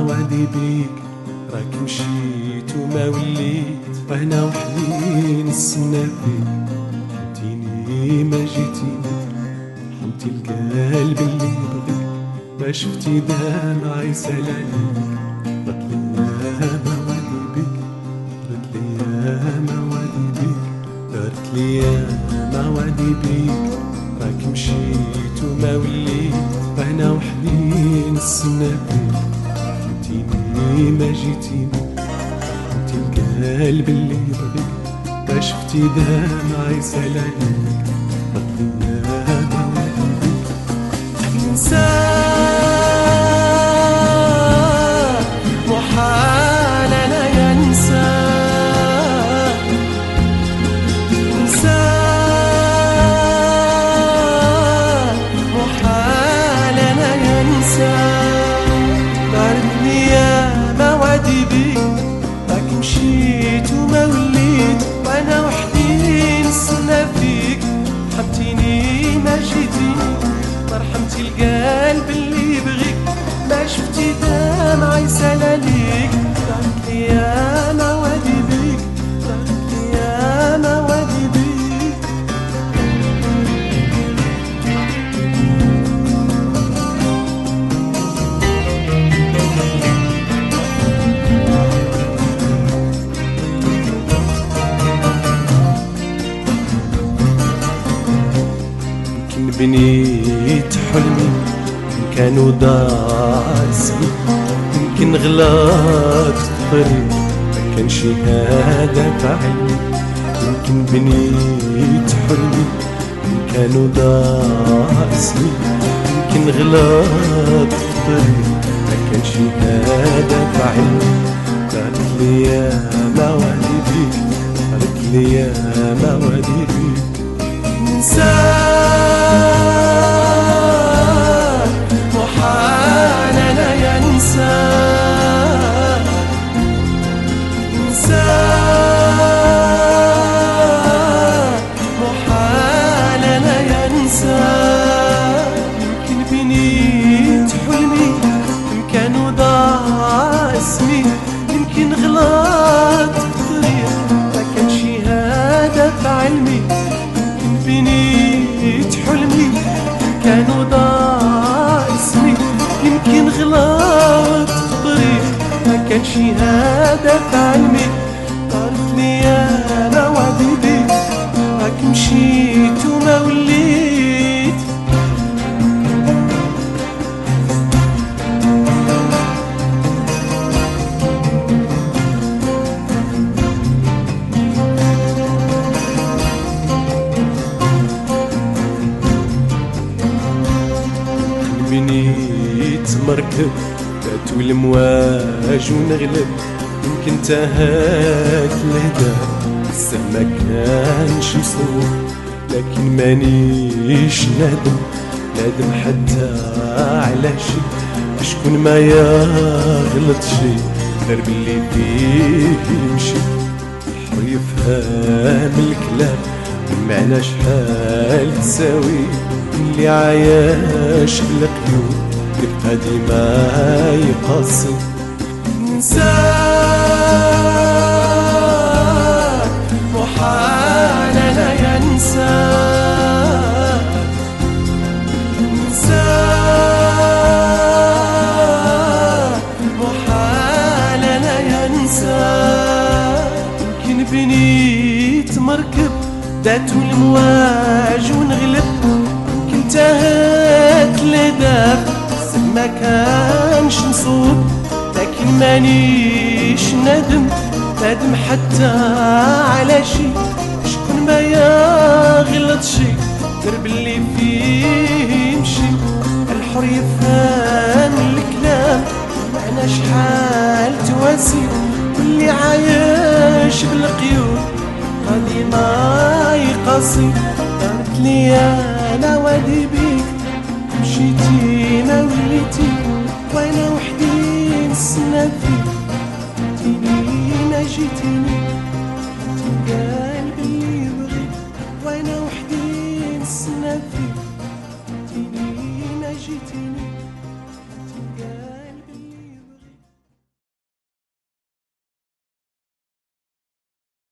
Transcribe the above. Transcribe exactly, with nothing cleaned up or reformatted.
وعدي بيك راك مشيت وما وليت، وانا وحدي نستنى فيك. حمتيني ما جيتيني، حمتي القلب اللي يبغيك، ما شفتي دمع يسال عليك. ردت لي ما وعدي بيك، ردت لي ما وعدي بيك، ردت لي ما وعدي بيك راك مشيت وما وليت، وانا وحدي نستنى فيك. حمتيني ما جيتيني، حمتي القلب اللي يبغيك، ما شفتي دمع يسال عليك. ردت لي ما وعدي بيك تنساك، محال انا ينساك. مشيت وما وليت، وانا وحدي نستنى فيك. حمتيني ما جيتيني، مرحمتي القلب اللي يبغيك، ما شفتي دمع يسال عليك. ضاعت لي انا وعدي بيك، ضاعت لي انا وعدي بيك. بنيت حلمي إن كان وضاع اسمي، يمكن غلط الطريق ما كان شي هدف علمي. يمكن بنيت حلمي إن كان وضاع اسمي، يمكن غلط الطريق ما كان شي هدف علمي. قالت لي يا ما وعدي بيك، قالت لي يا ما وعدي بيك ننساك، محال انا ينساك. ننساك، محال انا ينساك. يمكن بنيت حلمي إن كان وضاع اسمي، يمكن غلط الطريق ما كان شي هدف علمي. بنيت حلمي كان وضاع اسمي، يمكن غلط الطريق ما كان شي هدف علمي. قالت لي انا وعدي بيك راك مشيت وما وليت. بنيت مركب فاتو المواج ونغلب، يمكن تهات الهدف بزاف ما كانش مصروف. لكن مانيش نادم، نادم حتى على شي، شكون ما يغلط شي غير باللي فيه يمشي. الحر يفهم الكلام والمعنى شحال تساوي، اللي عايش بالقيود يبقى ديما يقاسي. ننساك، محال انا ينساك. ننساك، محال انا ينساك. يمكن بنيت مركب داتو المواج ونغلب، انتهت لداب ما كانش نصوب. لكن مانيش ندم، ندم حتى على شي، شكون ما يغلط شي غير باللي فيه يمشي. الحر يفهم الكلام معنى شحال تواسي، واللي عايش بالقيود غادي ما يقاسي. قالت لي انا وعدي بيك، مشيتي ما وليتي، وانا وحدي نستنى فيك. جيتيني ما جيتيني، القلب اللي يبغيك، وانا وحدي نستنى فيك. جيتيني ما جيتيني.